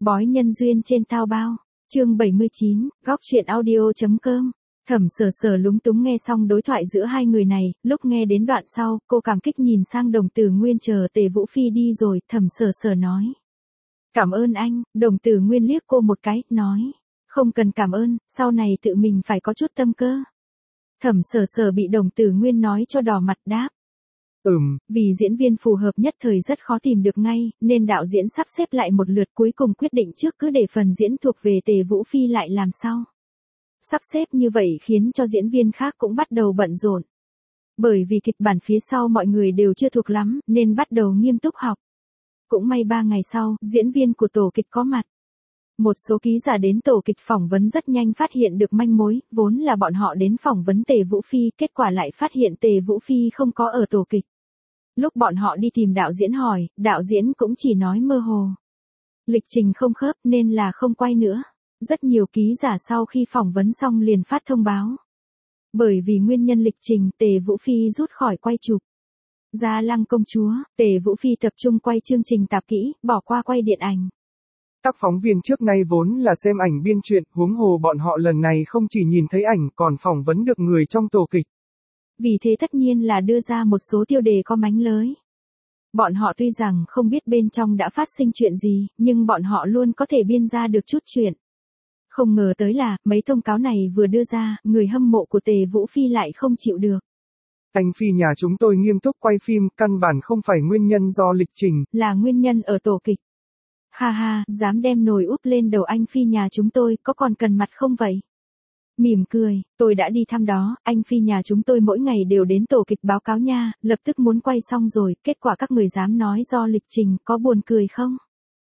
Bói nhân duyên trên Tao Bao. Chương 79, góc truyện audio.com. Thẩm Sở Sở lúng túng nghe xong đối thoại giữa hai người này, lúc nghe đến đoạn sau, cô cảm kích nhìn sang Đồng Tử Nguyên chờ Tề Vũ Phi đi rồi, Thẩm Sở Sở nói. Cảm ơn anh, Đồng Tử Nguyên liếc cô một cái, nói. Không cần cảm ơn, sau này tự mình phải có chút tâm cơ. Thẩm Sở Sở bị Đồng Tử Nguyên nói cho đỏ mặt đáp. Vì diễn viên phù hợp nhất thời rất khó tìm được ngay, nên đạo diễn sắp xếp lại một lượt cuối cùng quyết định trước cứ để phần diễn thuộc về Tề Vũ Phi lại làm sau. Sắp xếp như vậy khiến cho diễn viên khác cũng bắt đầu bận rộn. Bởi vì kịch bản phía sau mọi người đều chưa thuộc lắm, nên bắt đầu nghiêm túc học. Cũng may 3 ngày sau, diễn viên của tổ kịch có mặt. Một số ký giả đến tổ kịch phỏng vấn rất nhanh phát hiện được manh mối, vốn là bọn họ đến phỏng vấn Tề Vũ Phi, kết quả lại phát hiện Tề Vũ Phi không có ở tổ kịch. Lúc bọn họ đi tìm đạo diễn hỏi, đạo diễn cũng chỉ nói mơ hồ. Lịch trình không khớp nên là không quay nữa. Rất nhiều ký giả sau khi phỏng vấn xong liền phát thông báo. Bởi vì nguyên nhân lịch trình, Tề Vũ Phi rút khỏi quay chụp. Gia Lăng công chúa, Tề Vũ Phi tập trung quay chương trình tạp kỹ, bỏ qua quay điện ảnh. Các phóng viên trước nay vốn là xem ảnh biên truyện, huống hồ bọn họ lần này không chỉ nhìn thấy ảnh còn phỏng vấn được người trong tổ kịch. Vì thế tất nhiên là đưa ra một số tiêu đề có mánh lới. Bọn họ tuy rằng không biết bên trong đã phát sinh chuyện gì, nhưng bọn họ luôn có thể biên ra được chút chuyện. Không ngờ tới là, mấy thông cáo này vừa đưa ra, người hâm mộ của Tề Vũ Phi lại không chịu được. Anh Phi nhà chúng tôi nghiêm túc quay phim, căn bản không phải nguyên nhân do lịch trình. Là nguyên nhân ở tổ kịch. Ha ha, dám đem nồi úp lên đầu anh Phi nhà chúng tôi, có còn cần mặt không vậy? Mỉm cười, tôi đã đi thăm đó, anh Phi nhà chúng tôi mỗi ngày đều đến tổ kịch báo cáo nha, lập tức muốn quay xong rồi, kết quả các người dám nói do lịch trình, có buồn cười không?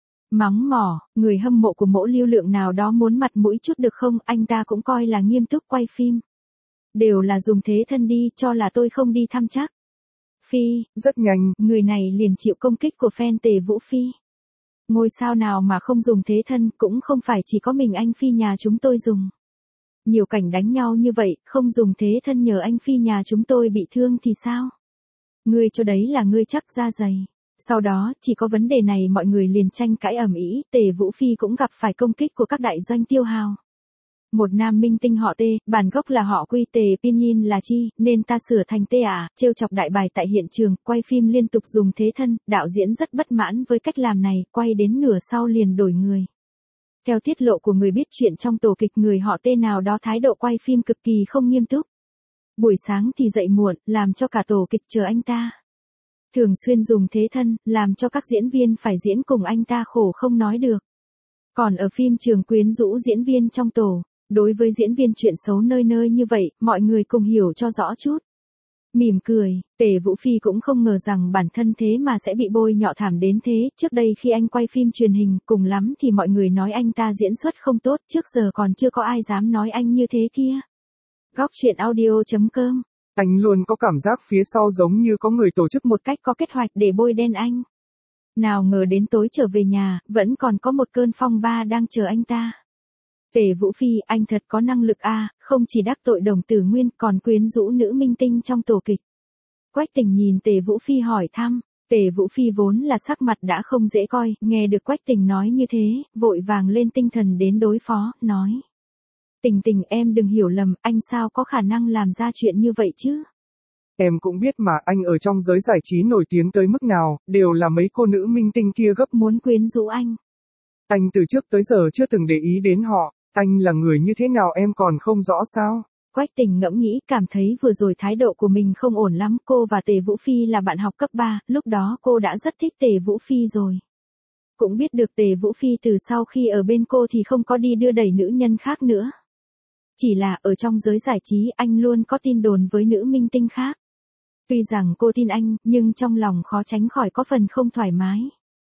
Mắng mỏ, người hâm mộ của mẫu lưu lượng nào đó muốn mặt mũi chút được không, anh ta cũng coi là nghiêm túc quay phim. Đều là dùng thế thân đi, cho là tôi không đi thăm chắc. Phi, rất nhanh, người này liền chịu công kích của fan Tề Vũ Phi. Ngôi sao nào mà không dùng thế thân, cũng không phải chỉ có mình anh Phi nhà chúng tôi dùng. Nhiều cảnh đánh nhau như vậy, không dùng thế thân nhờ anh Phi nhà chúng tôi bị thương thì sao? Ngươi cho đấy là ngươi chắc da dày. Sau đó, chỉ có vấn đề này mọi người liền tranh cãi ầm ĩ, Tề Vũ Phi cũng gặp phải công kích của các đại doanh tiêu hào. Một nam minh tinh họ Tề, bản gốc là họ Quy, Tề Pinyin là Chi, nên ta sửa thành Tề trêu chọc đại bài tại hiện trường, quay phim liên tục dùng thế thân, đạo diễn rất bất mãn với cách làm này, quay đến nửa sau liền đổi người. Theo tiết lộ của người biết chuyện trong tổ kịch, người họ Tề nào đó thái độ quay phim cực kỳ không nghiêm túc. Buổi sáng thì dậy muộn, làm cho cả tổ kịch chờ anh ta. Thường xuyên dùng thế thân, làm cho các diễn viên phải diễn cùng anh ta khổ không nói được. Còn ở phim trường quyến rũ diễn viên trong tổ, đối với diễn viên chuyện xấu nơi nơi như vậy, mọi người cùng hiểu cho rõ chút. Mỉm cười, Tề Vũ Phi cũng không ngờ rằng bản thân thế mà sẽ bị bôi nhọ thảm đến thế, trước đây khi anh quay phim truyền hình, cùng lắm thì mọi người nói anh ta diễn xuất không tốt, trước giờ còn chưa có ai dám nói anh như thế kia. Góc truyện audio.com. Anh luôn có cảm giác phía sau giống như có người tổ chức một cách có kế hoạch để bôi đen anh. Nào ngờ đến tối trở về nhà, vẫn còn có một cơn phong ba đang chờ anh ta. Tề Vũ Phi, anh thật có năng lực không chỉ đắc tội Đồng Tử Nguyên còn quyến rũ nữ minh tinh trong tổ kịch. Quách Tình nhìn Tề Vũ Phi hỏi thăm, Tề Vũ Phi vốn là sắc mặt đã không dễ coi, nghe được Quách Tình nói như thế, vội vàng lên tinh thần đến đối phó, nói. Tình Tình em đừng hiểu lầm, anh sao có khả năng làm ra chuyện như vậy chứ? Em cũng biết mà, anh ở trong giới giải trí nổi tiếng tới mức nào, đều là mấy cô nữ minh tinh kia gấp muốn quyến rũ anh. Anh từ trước tới giờ chưa từng để ý đến họ, anh là người như thế nào em còn không rõ sao? Quách Tình ngẫm nghĩ, cảm thấy vừa rồi thái độ của mình không ổn lắm, cô và Tề Vũ Phi là bạn học cấp 3, lúc đó cô đã rất thích Tề Vũ Phi rồi. Cũng biết được Tề Vũ Phi từ sau khi ở bên cô thì không có đi đưa đẩy nữ nhân khác nữa. Chỉ là ở trong giới giải trí anh luôn có tin đồn với nữ minh tinh khác. Tuy rằng cô tin anh, nhưng trong lòng khó tránh khỏi có phần không thoải mái.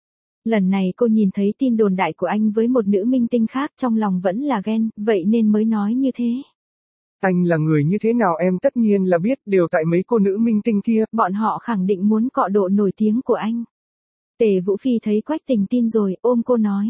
Lần này cô nhìn thấy tin đồn đại của anh với một nữ minh tinh khác, trong lòng vẫn là ghen, vậy nên mới nói như thế. Anh là người như thế nào em tất nhiên là biết, đều tại mấy cô nữ minh tinh kia. Bọn họ khẳng định muốn cọ độ nổi tiếng của anh. Tề Vũ Phi thấy Quách Tình tin rồi, ôm cô nói.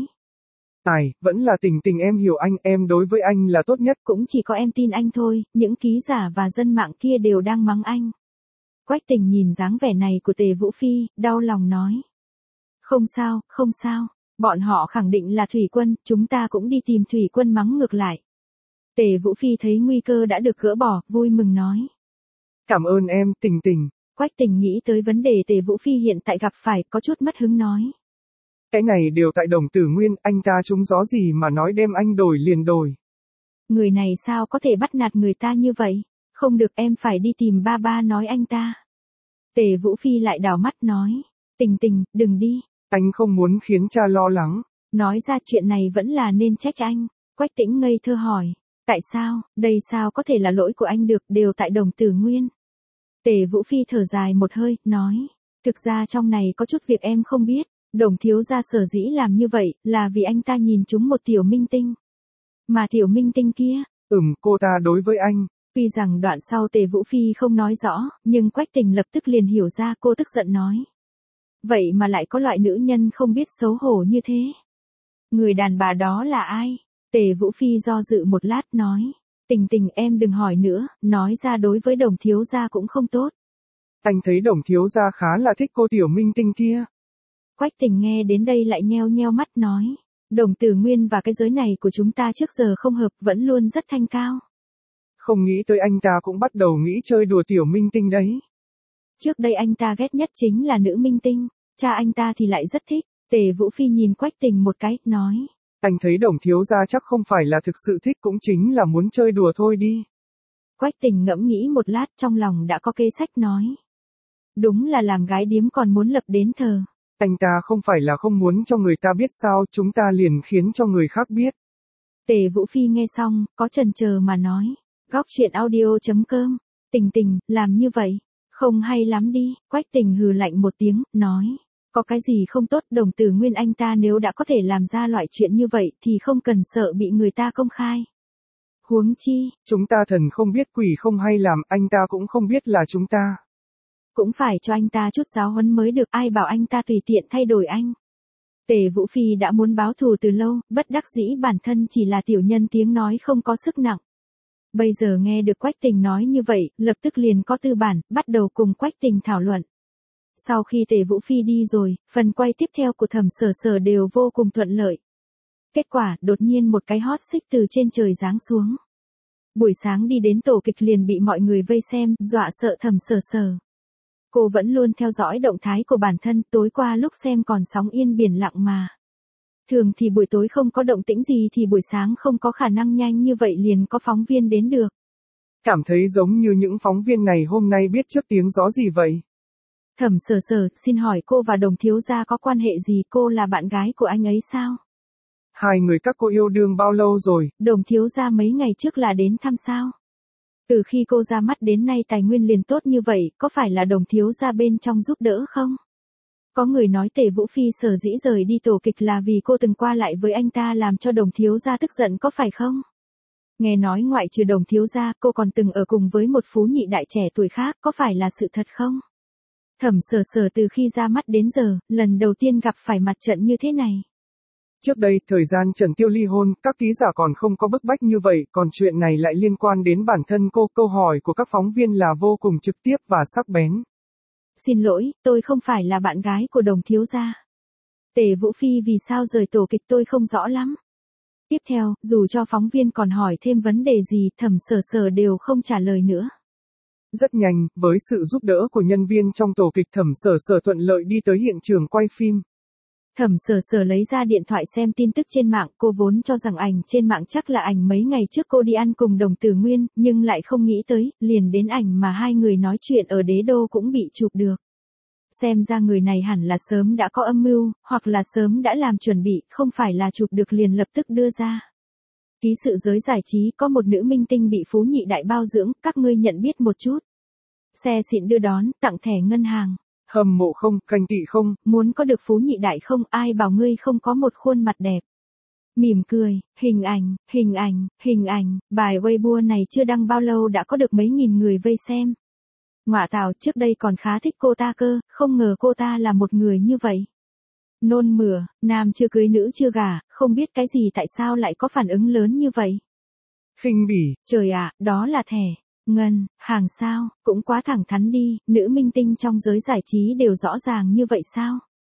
Vẫn là Tình Tình em hiểu anh, em đối với anh là tốt nhất. Cũng chỉ có em tin anh thôi, những ký giả và dân mạng kia đều đang mắng anh. Quách Tình nhìn dáng vẻ này của Tề Vũ Phi, đau lòng nói. Không sao, không sao, Bọn họ khẳng định là thủy quân, chúng ta cũng đi tìm thủy quân mắng ngược lại. Tề Vũ Phi thấy nguy cơ đã được gỡ bỏ, vui mừng nói. Cảm ơn em, Tình Tình. Quách Tình nghĩ tới vấn đề Tề Vũ Phi hiện tại gặp phải, có chút mất hứng nói. Cái này đều tại Đồng Tử Nguyên, anh ta trúng gió gì mà nói đem anh đổi liền đổi. Người này sao có thể bắt nạt người ta như vậy? Không được, em phải đi tìm ba ba nói anh ta. Tề Vũ Phi lại đảo mắt nói. Tình Tình, đừng đi. Anh không muốn khiến cha lo lắng. Nói ra chuyện này vẫn là nên trách anh. Quách Tĩnh ngây thơ hỏi. Tại sao, đây sao có thể là lỗi của anh được, đều tại Đồng Tử Nguyên. Tề Vũ Phi thở dài một hơi, nói. Thực ra trong này có chút việc em không biết. Đồng thiếu gia sở dĩ làm như vậy, là vì anh ta nhìn chúng một tiểu minh tinh. Mà tiểu minh tinh kia, Cô ta đối với anh. Tuy rằng đoạn sau Tề Vũ Phi không nói rõ, nhưng Quách Tình lập tức liền hiểu ra, cô tức giận nói. Vậy mà lại có loại nữ nhân không biết xấu hổ như thế. Người đàn bà đó là ai? Tề Vũ Phi do dự một lát nói. Tình Tình, em đừng hỏi nữa, nói ra đối với Đồng thiếu gia cũng không tốt. Anh thấy Đồng thiếu gia khá là thích cô tiểu minh tinh kia. Quách Tình nghe đến đây lại nheo nheo mắt nói. Đồng Tử Nguyên và cái giới này của chúng ta trước giờ không hợp, vẫn luôn rất thanh cao. Không nghĩ tới anh ta cũng bắt đầu nghĩ chơi đùa tiểu minh tinh đấy. Trước đây anh ta ghét nhất chính là nữ minh tinh, cha anh ta thì lại rất thích. Tề Vũ Phi nhìn Quách Tình một cái, nói. Anh thấy Đồng thiếu gia chắc không phải là thực sự thích, cũng chính là muốn chơi đùa thôi đi. Quách Tình ngẫm nghĩ một lát, trong lòng đã có kế sách nói. Đúng là làm gái điếm còn muốn lập đến thờ. Anh ta không phải là không muốn cho người ta biết sao, chúng ta liền khiến cho người khác biết. Tề Vũ Phi nghe xong, có chần chờ mà nói. Góc truyện audio.com. Tình Tình, làm như vậy, không hay lắm đi. Quách Tình hừ lạnh một tiếng, nói. Có cái gì không tốt, Đồng Tử Nguyên anh ta nếu đã có thể làm ra loại chuyện như vậy thì không cần sợ bị người ta công khai. Huống chi, chúng ta thần không biết quỷ không hay làm, anh ta cũng không biết là chúng ta. Cũng phải cho anh ta chút giáo huấn mới được, ai bảo anh ta tùy tiện thay đổi anh. Tề Vũ Phi đã muốn báo thù từ lâu, bất đắc dĩ bản thân chỉ là tiểu nhân tiếng nói không có sức nặng. Bây giờ nghe được Quách Tình nói như vậy, lập tức liền có tư bản, bắt đầu cùng Quách Tình thảo luận. Sau khi Tề Vũ Phi đi rồi, phần quay tiếp theo của Thẩm Sở Sở đều vô cùng thuận lợi. Kết quả, đột nhiên một cái hot xích từ trên trời giáng xuống. Buổi sáng đi đến tổ kịch liền bị mọi người vây xem, dọa sợ Thẩm Sở Sở. Cô vẫn luôn theo dõi động thái của bản thân, tối qua lúc xem còn sóng yên biển lặng mà. Thường thì buổi tối không có động tĩnh gì thì buổi sáng không có khả năng nhanh như vậy liền có phóng viên đến được. Cảm thấy giống như những phóng viên này hôm nay biết trước tiếng gió gì vậy? Thẩm Sở Sở, xin hỏi cô và Đồng thiếu gia có quan hệ gì, cô là bạn gái của anh ấy sao? Hai người các cô yêu đương bao lâu rồi? Đồng thiếu gia mấy ngày trước là đến thăm sao? Từ khi cô ra mắt đến nay tài nguyên liền tốt như vậy, có phải là Đồng thiếu gia bên trong giúp đỡ không? Có người nói Tề Vũ Phi sở dĩ rời đi tổ kịch là vì cô từng qua lại với anh ta làm cho Đồng thiếu gia tức giận, có phải không? Nghe nói ngoại trừ Đồng thiếu gia, cô còn từng ở cùng với một phú nhị đại trẻ tuổi khác, có phải là sự thật không? Thẩm Sở Sở từ khi ra mắt đến giờ, lần đầu tiên gặp phải mặt trận như thế này. Trước đây, thời gian Trần Tiêu ly hôn, các ký giả còn không có bức bách như vậy, còn chuyện này lại liên quan đến bản thân cô, câu hỏi của các phóng viên là vô cùng trực tiếp và sắc bén. Xin lỗi, tôi không phải là bạn gái của Đồng thiếu gia. Tề Vũ Phi vì sao rời tổ kịch tôi không rõ lắm. Tiếp theo, dù cho phóng viên còn hỏi thêm vấn đề gì, Thẩm Sở Sở đều không trả lời nữa. Rất nhanh, với sự giúp đỡ của nhân viên trong tổ kịch, Thẩm Sở Sở thuận lợi đi tới hiện trường quay phim. Thẩm Sở Sở lấy ra điện thoại xem tin tức trên mạng, cô vốn cho rằng ảnh trên mạng chắc là ảnh mấy ngày trước cô đi ăn cùng Đồng Tử Nguyên, nhưng lại không nghĩ tới, liền đến ảnh mà hai người nói chuyện ở Đế Đô cũng bị chụp được. Xem ra người này hẳn là sớm đã có âm mưu, hoặc là sớm đã làm chuẩn bị, không phải là chụp được liền lập tức đưa ra. Ký sự giới giải trí có một nữ minh tinh bị phú nhị đại bao dưỡng, các ngươi nhận biết một chút. Xe xịn đưa đón, tặng thẻ ngân hàng. Hâm mộ không, canh tị không, muốn có được phú nhị đại không, ai bảo ngươi không có một khuôn mặt đẹp. Mỉm cười, hình ảnh, bài Weibo này chưa đăng bao lâu đã có được mấy nghìn người vây xem. Ngọa tào, trước đây còn khá thích cô ta cơ, không ngờ cô ta là một người như vậy. Nôn mửa, nam chưa cưới nữ chưa gả, không biết cái gì tại sao lại có phản ứng lớn như vậy. khinh bỉ, Trời ạ, đó là thẻ ngân hàng sao, cũng quá thẳng thắn đi, nữ minh tinh trong giới giải trí đều rõ ràng như vậy sao?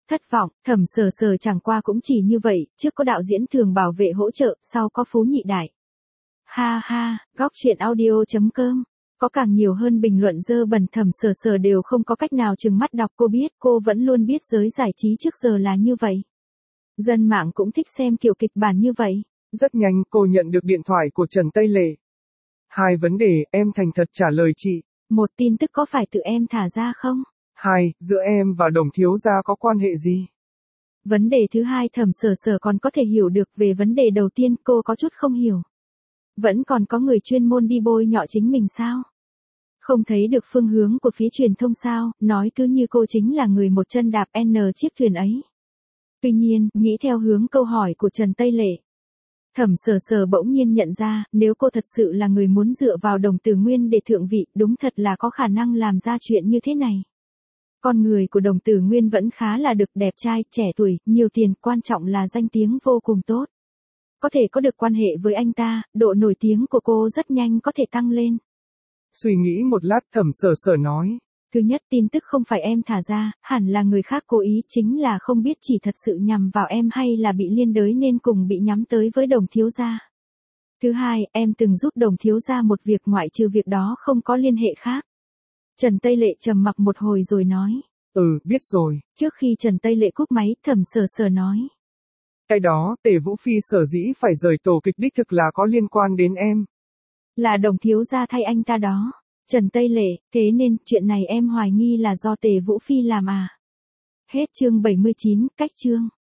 Thất vọng, Thẩm Sở Sở chẳng qua cũng chỉ như vậy, trước có đạo diễn thường bảo vệ hỗ trợ, sau có Phú Nhị Đại. Ha ha, góc chuyện audio.com. Có càng nhiều hơn bình luận dơ bẩn, Thẩm Sở Sở đều không có cách nào trừng mắt đọc, cô biết, cô vẫn luôn biết giới giải trí trước giờ là như vậy. Dân mạng cũng thích xem kiểu kịch bản như vậy. Rất nhanh cô nhận được điện thoại của Trần Tây Lệ. 2 vấn đề, em thành thật trả lời chị. 1 tin tức có phải tự em thả ra không? 2, giữa em và Đồng thiếu gia có quan hệ gì? Vấn đề thứ hai Thẩm Sở Sở còn có thể hiểu được, về vấn đề đầu tiên cô có chút không hiểu. Vẫn còn có người chuyên môn đi bôi nhọ chính mình sao? Không thấy được phương hướng của phía truyền thông sao, nói cứ như cô chính là người một chân đạp N chiếc thuyền ấy. Tuy nhiên, nghĩ theo hướng câu hỏi của Trần Tây Lệ, Thẩm Sở Sở bỗng nhiên nhận ra, nếu cô thật sự là người muốn dựa vào Đồng Tử Nguyên để thượng vị, đúng thật là có khả năng làm ra chuyện như thế này. Con người của Đồng Tử Nguyên vẫn khá là được, đẹp trai, trẻ tuổi, nhiều tiền, quan trọng là danh tiếng vô cùng tốt. Có thể có được quan hệ với anh ta, độ nổi tiếng của cô rất nhanh có thể tăng lên. Suy nghĩ một lát, Thẩm Sở Sở nói. Thứ nhất, tin tức không phải em thả ra, hẳn là người khác cố ý, chính là không biết chỉ thật sự nhằm vào em hay là bị liên đới nên cùng bị nhắm tới với Đồng thiếu gia. Thứ hai, em từng giúp Đồng thiếu gia một việc, ngoại trừ việc đó không có liên hệ khác. Trần Tây Lệ trầm mặc một hồi rồi nói. Biết rồi. Trước khi Trần Tây Lệ cúp máy, Thẩm Sở Sở nói. Cái đó, Tề Vũ Phi sở dĩ phải rời tổ kịch đích thực là có liên quan đến em. Là Đồng thiếu gia thay anh ta đó. Trần Tây Lệ, thế nên, chuyện này em hoài nghi là do Tề Vũ Phi làm à? Hết chương 79, cách chương.